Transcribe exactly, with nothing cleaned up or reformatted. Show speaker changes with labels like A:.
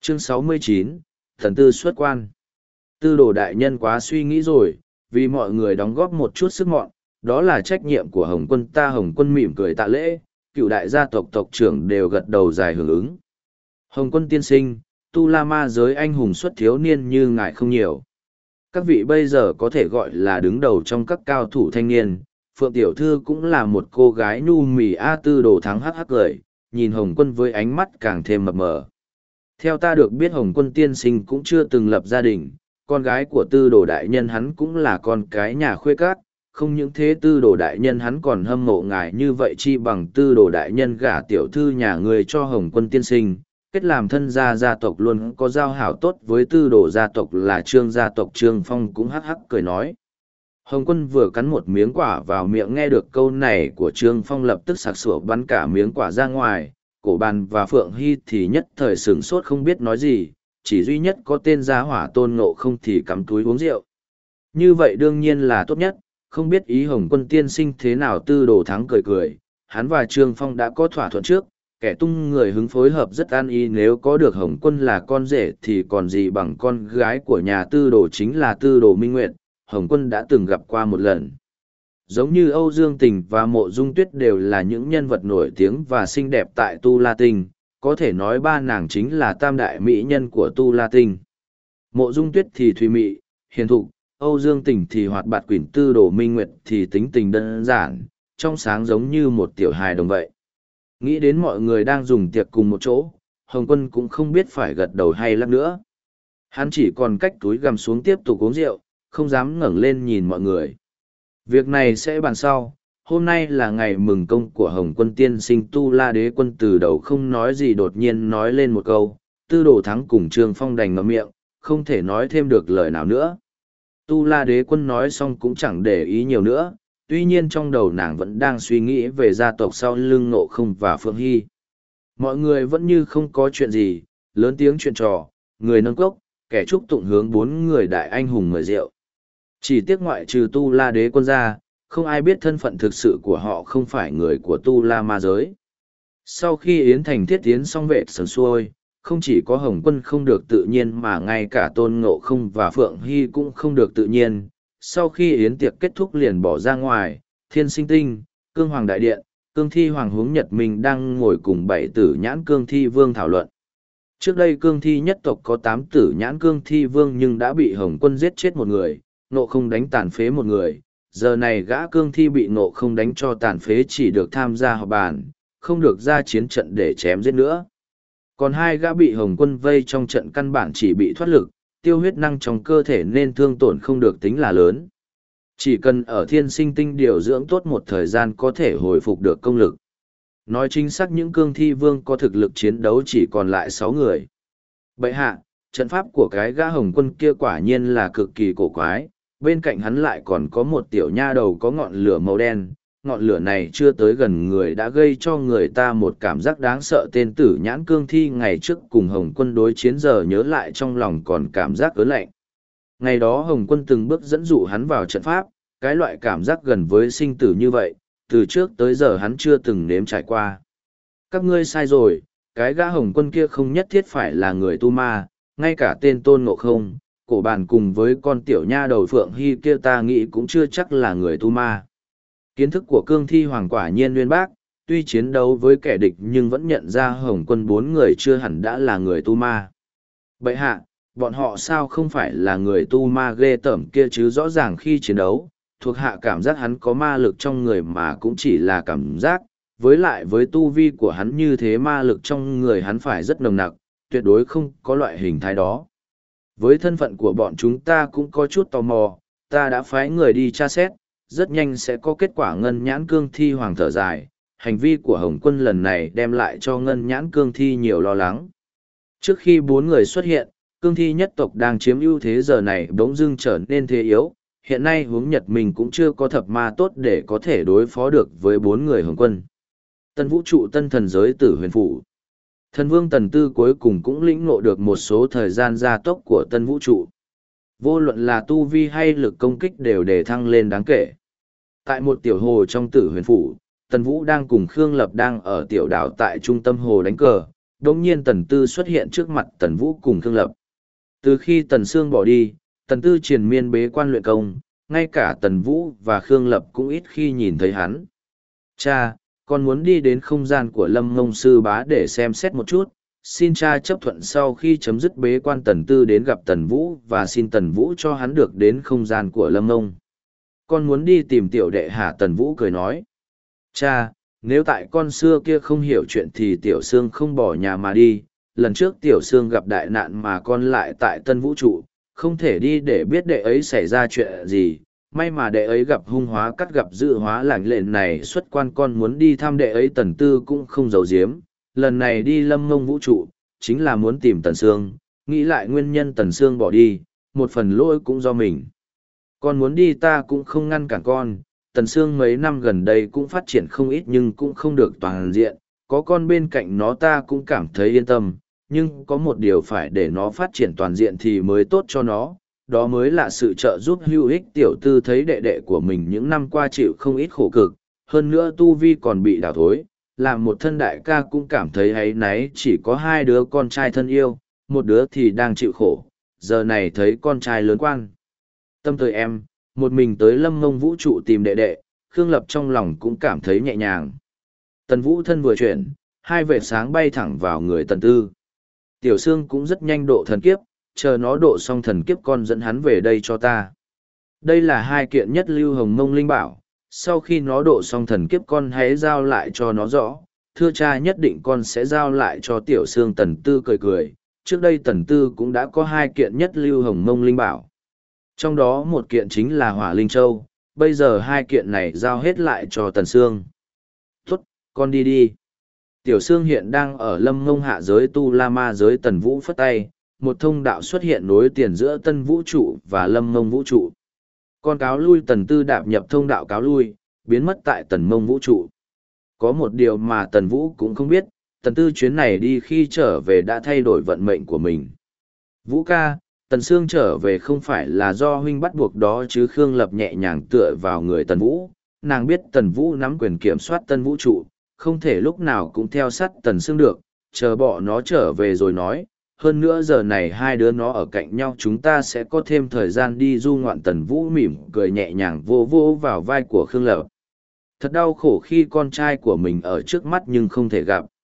A: Chương sáu mươi chín, Thần Tư xuất quan. Tư đồ đại nhân quá suy nghĩ rồi, vì mọi người đóng góp một chút sức mọn, đó là trách nhiệm của Hồng quân ta. Hồng quân mỉm cười tạ lễ, cựu đại gia tộc tộc trưởng đều gật đầu dài hưởng ứng. Hồng quân tiên sinh, tu la ma giới anh hùng xuất thiếu niên như ngài không nhiều. Các vị bây giờ có thể gọi là đứng đầu trong các cao thủ thanh niên. Phượng Tiểu Thư cũng là một cô gái nhu mì. A Tư đồ thắng hắc hắc cười, nhìn Hồng quân với ánh mắt càng thêm mập mờ. Theo ta được biết Hồng quân tiên sinh cũng chưa từng lập gia đình, con gái của tư đồ đại nhân hắn cũng là con cái nhà khuê cát, không những thế tư đồ đại nhân hắn còn hâm mộ ngài như vậy, chi bằng tư đồ đại nhân gả tiểu thư nhà người cho Hồng quân tiên sinh, kết làm thân gia gia tộc luôn có giao hảo tốt với tư đồ gia tộc là Trương gia tộc. Trương Phong cũng hắc hắc cười nói. Hồng quân vừa cắn một miếng quả vào miệng, nghe được câu này của Trương Phong lập tức sặc sủa bắn cả miếng quả ra ngoài. Cổ Bàn và Phượng Hy thì nhất thời sửng sốt không biết nói gì, chỉ duy nhất có tên gia hỏa Tôn Ngộ Không thì cắm túi uống rượu. Như vậy đương nhiên là tốt nhất, không biết ý Hồng quân tiên sinh thế nào. Tư đồ thắng cười cười, hắn và Trương Phong đã có thỏa thuận trước, kẻ tung người hứng phối hợp rất an ý. Nếu có được Hồng quân là con rể thì còn gì bằng con gái của nhà tư đồ, chính là tư đồ Minh Nguyệt. Hồng quân đã từng gặp qua một lần. Giống như Âu Dương Tình và Mộ Dung Tuyết đều là những nhân vật nổi tiếng và xinh đẹp tại Tu La Tinh, có thể nói ba nàng chính là tam đại mỹ nhân của Tu La Tinh. Mộ Dung Tuyết thì thùy mị, hiền thục, Âu Dương Tình thì hoạt bát quỷ, tư đồ Minh Nguyệt thì tính tình đơn giản, trong sáng giống như một tiểu hài đồng vậy. Nghĩ đến mọi người đang dùng tiệc cùng một chỗ, Hồng quân cũng không biết phải gật đầu hay lắc nữa. Hắn chỉ còn cách túi gằm xuống tiếp tục uống rượu, không dám ngẩng lên nhìn mọi người. Việc này sẽ bàn sau, hôm nay là ngày mừng công của Hồng quân tiên sinh. Tu La đế quân từ đầu không nói gì đột nhiên nói lên một câu, tư đồ thắng cùng Trương Phong đành ngậm miệng, không thể nói thêm được lời nào nữa. Tu La đế quân nói xong cũng chẳng để ý nhiều nữa, tuy nhiên trong đầu nàng vẫn đang suy nghĩ về gia tộc sau lưng Ngộ Không và Phượng Hy. Mọi người vẫn như không có chuyện gì, lớn tiếng chuyện trò, người nâng cốc, kẻ chúc tụng hướng bốn người đại anh hùng mời rượu. Chỉ tiếc ngoại trừ Tu La đế quân ra, không ai biết thân phận thực sự của họ không phải người của Tu La ma giới. Sau khi Yến Thành thiết tiến xong vệ sần xuôi, không chỉ có Hồng quân không được tự nhiên mà ngay cả Tôn Ngộ Không và Phượng Hy cũng không được tự nhiên. Sau khi Yến tiệc kết thúc liền bỏ ra ngoài, Thiên Sinh Tinh, Cương Hoàng Đại Điện, Cương Thi Hoàng Hướng Nhật Minh đang ngồi cùng bảy tử nhãn Cương Thi Vương thảo luận. Trước đây Cương Thi nhất tộc có tám tử nhãn Cương Thi Vương nhưng đã bị Hồng quân giết chết một người, Ngộ Không đánh tàn phế một người. Giờ này gã Cương Thi bị Ngộ Không đánh cho tàn phế chỉ được tham gia họp bàn, không được ra chiến trận để chém giết nữa. Còn hai gã bị Hồng quân vây trong trận căn bản chỉ bị thoát lực, tiêu huyết năng trong cơ thể nên thương tổn không được tính là lớn. Chỉ cần ở Thiên Sinh Tinh điều dưỡng tốt một thời gian có thể hồi phục được công lực. Nói chính xác những Cương Thi Vương có thực lực chiến đấu chỉ còn lại sáu người. Bậy hạ, trận pháp của cái gã Hồng quân kia quả nhiên là cực kỳ cổ quái, bên cạnh hắn lại còn có một tiểu nha đầu có ngọn lửa màu đen. Ngọn lửa này chưa tới gần người đã gây cho người ta một cảm giác đáng sợ. Tên tử nhãn Cương Thi ngày trước cùng Hồng quân đối chiến giờ nhớ lại trong lòng còn cảm giác ớn lạnh. Ngày đó Hồng quân từng bước dẫn dụ hắn vào trận pháp, cái loại cảm giác gần với sinh tử như vậy, từ trước tới giờ hắn chưa từng nếm trải qua. Các ngươi sai rồi, cái gã Hồng quân kia không nhất thiết phải là người tu ma, ngay cả tên Tôn Ngộ Không, Cổ Bàn cùng với con tiểu nha đầu Phượng Hy kia ta nghĩ cũng chưa chắc là người tu ma. Kiến thức của Cương Thi Hoàng quả nhiên uyên bác, tuy chiến đấu với kẻ địch nhưng vẫn nhận ra Hồng quân bốn người chưa hẳn đã là người tu ma. Bậy hạ, bọn họ sao không phải là người tu ma ghê tởm kia chứ? Rõ ràng khi chiến đấu, thuộc hạ cảm giác hắn có ma lực trong người mà cũng chỉ là cảm giác, với lại với tu vi của hắn như thế ma lực trong người hắn phải rất nồng nặc, tuyệt đối không có loại hình thái đó. Với thân phận của bọn chúng ta cũng có chút tò mò, ta đã phái người đi tra xét, rất nhanh sẽ có kết quả. Ngân nhãn Cương Thi Hoàng thở dài, hành vi của Hồng quân lần này đem lại cho Ngân nhãn Cương Thi nhiều lo lắng. Trước khi bốn người xuất hiện, Cương Thi nhất tộc đang chiếm ưu thế, giờ này bỗng dưng trở nên thế yếu. Hiện nay Hướng Nhật mình cũng chưa có thập ma tốt để có thể đối phó được với bốn người Hồng quân. Tân vũ trụ tân thần giới tử huyền phủ. Thần vương Tần Tư cuối cùng cũng lĩnh ngộ được một số thời gian gia tốc của tân vũ trụ. Vô luận là tu vi hay lực công kích đều đề thăng lên đáng kể. Tại một tiểu hồ trong tử huyền phủ, Tần Vũ đang cùng Khương Lập đang ở tiểu đảo tại trung tâm hồ đánh cờ. đồng nhiên Tần Tư xuất hiện trước mặt Tần Vũ cùng Khương Lập. Từ khi Tần Sương bỏ đi, Tần Tư triền miên bế quan luyện công, ngay cả Tần Vũ và Khương Lập cũng ít khi nhìn thấy hắn. Cha, con muốn đi đến không gian của Lâm Ngông Sư Bá để xem xét một chút, xin cha chấp thuận sau khi chấm dứt bế quan Tần Tư đến gặp Tần Vũ và xin Tần Vũ cho hắn được đến không gian của Lâm Ngông. Con muốn đi tìm tiểu đệ hả? Tần Vũ cười nói. Cha, nếu tại con xưa kia không hiểu chuyện thì tiểu sương không bỏ nhà mà đi. Lần trước tiểu sương gặp đại nạn mà con lại tại Tân Vũ Trụ, không thể đi để biết đệ ấy xảy ra chuyện gì. May mà đệ ấy gặp hung hóa cắt gặp dự hóa lạnh lệnh này xuất quan, con muốn đi thăm đệ ấy. Tần Tư cũng không giấu giếm, lần này đi Lâm Ngông Vũ Trụ chính là muốn tìm Tần Sương. Nghĩ lại nguyên nhân Tần Sương bỏ đi, một phần lỗi cũng do mình. Con muốn đi ta cũng không ngăn cản con. Tần Sương mấy năm gần đây cũng phát triển không ít nhưng cũng không được toàn diện, có con bên cạnh nó ta cũng cảm thấy yên tâm, nhưng có một điều phải để nó phát triển toàn diện thì mới tốt cho nó, đó mới là sự trợ giúp hữu ích. Tiểu Tư thấy đệ đệ của mình những năm qua chịu không ít khổ cực, hơn nữa tu vi còn bị đảo thối, làm một thân đại ca cũng cảm thấy áy náy. Chỉ có hai đứa con trai thân yêu, một đứa thì đang chịu khổ, giờ này thấy con trai lớn quan tâm tới em, một mình tới Lâm Ngông Vũ Trụ tìm đệ đệ, Khương Lập trong lòng cũng cảm thấy nhẹ nhàng. Tần Vũ thân vừa chuyển, hai vệt sáng bay thẳng vào người Tần Tư. Tiểu Sương cũng rất nhanh độ thần kiếp, chờ nó độ xong thần kiếp con dẫn hắn về đây cho ta. Đây là hai kiện nhất lưu hồng mông linh bảo, sau khi nó độ xong thần kiếp con hãy giao lại cho nó rõ, thưa cha nhất định con sẽ giao lại cho Tiểu Sương. Tần Tư cười cười, trước đây Tần Tư cũng đã có hai kiện nhất lưu hồng mông linh bảo. Trong đó một kiện chính là Hỏa Linh Châu, bây giờ hai kiện này giao hết lại cho Tần Sương. Tốt, con đi đi. Tiểu Sương hiện đang ở Lâm Ngông hạ giới Tu La Ma giới. Tần Vũ phất tay, một thông đạo xuất hiện nối tiền giữa Tân Vũ Trụ và Lâm Ngông Vũ Trụ. Con cáo lui. Tần Tư đạp nhập thông đạo cáo lui, biến mất tại Tần Mông Vũ Trụ. Có một điều mà Tần Vũ cũng không biết, Tần Tư chuyến này đi khi trở về đã thay đổi vận mệnh của mình. Vũ ca, Tần Sương trở về không phải là do huynh bắt buộc đó chứ? Khương Lập nhẹ nhàng tựa vào người Tần Vũ, nàng biết Tần Vũ nắm quyền kiểm soát Tân Vũ Trụ, không thể lúc nào cũng theo sát Tần Sương được, chờ bỏ nó trở về rồi nói. Hơn nữa giờ này hai đứa nó ở cạnh nhau, chúng ta sẽ có thêm thời gian đi du ngoạn. Tần Vũ mỉm cười nhẹ nhàng vô vô vào vai của Khương Lập. Thật đau khổ khi con trai của mình ở trước mắt nhưng không thể gặp.